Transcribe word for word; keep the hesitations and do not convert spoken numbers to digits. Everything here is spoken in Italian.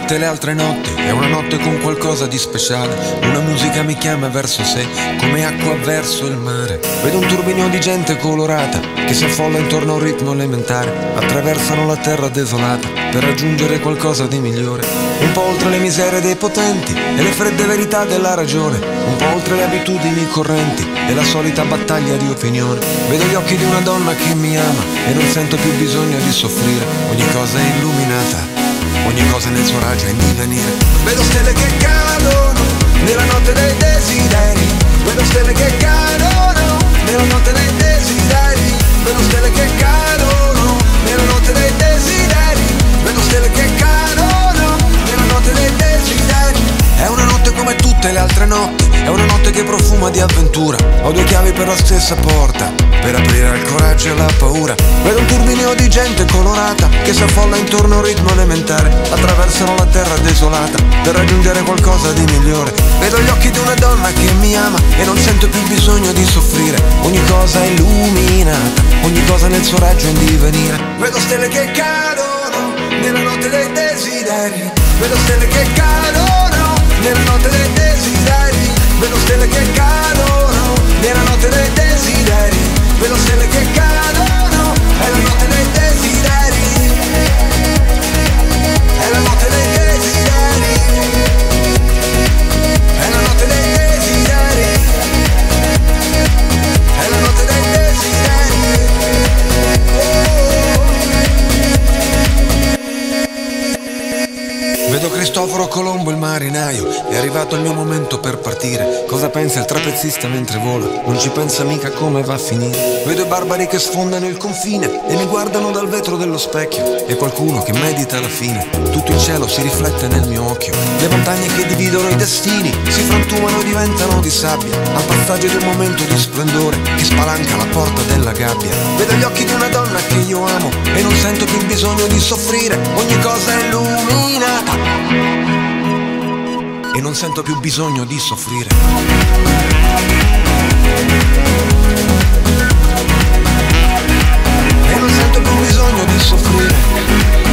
tutte le altre notti, è una notte con qualcosa di speciale. Una musica mi chiama verso sé, come acqua verso il mare. Vedo un turbinio di gente colorata che si affolla intorno a un ritmo elementare. Attraversano la terra desolata per raggiungere qualcosa di migliore. Un po' oltre le miserie dei potenti e le fredde verità della ragione. Un po' oltre le abitudini correnti e la solita battaglia di opinione. Vedo gli occhi di una donna che mi ama e non sento più bisogno di soffrire. Ogni cosa è illuminata, ogni cosa nel suo raggio è in divenire. Vedo stelle che cadono nella notte dei desideri. Vedo stelle che cadono nella notte dei desideri. Vedo stelle che cadono nella notte dei desideri. Vedo stelle che cadono nella notte dei desideri. È una notte come tutte le altre notti, è una notte che profuma di avventura. Ho due chiavi per la stessa porta, per aprire al coraggio e alla paura. Vedo un turbinio di gente colorata che si affolla intorno a un ritmo elementare. Attraversano la terra desolata per raggiungere qualcosa di migliore. Vedo gli occhi di una donna che mi ama e non sento più bisogno di soffrire. Ogni cosa è illuminata, ogni cosa nel suo raggio è in divenire. Vedo stelle che cadono nella notte dei desideri. Vedo stelle che cadono nella notte dei desideri. Vedo stelle che cadono nella notte dei desideri. Vedo stelle che cadono, è la notte dei desideri. È la notte dei desideri. È la notte dei desideri. È la notte dei desideri. Vedo Cristoforo Colombo il marinaio, è arrivato il mio momento per partire. Cosa pensa il trapezzista mentre vola? Non ci pensa mica come va a finire. Vedo i barbari che sfondano il confine e mi guardano dal vetro dello specchio. E qualcuno che medita la fine, tutto il cielo si riflette nel mio occhio. Le montagne che dividono i destini si frantumano e diventano di sabbia al passaggio di un momento di splendore che spalanca la porta della gabbia. Vedo gli occhi di una donna che io amo e non sento più bisogno di soffrire. Ogni cosa è illuminata e non sento più bisogno di soffrire. E non sento più bisogno di soffrire.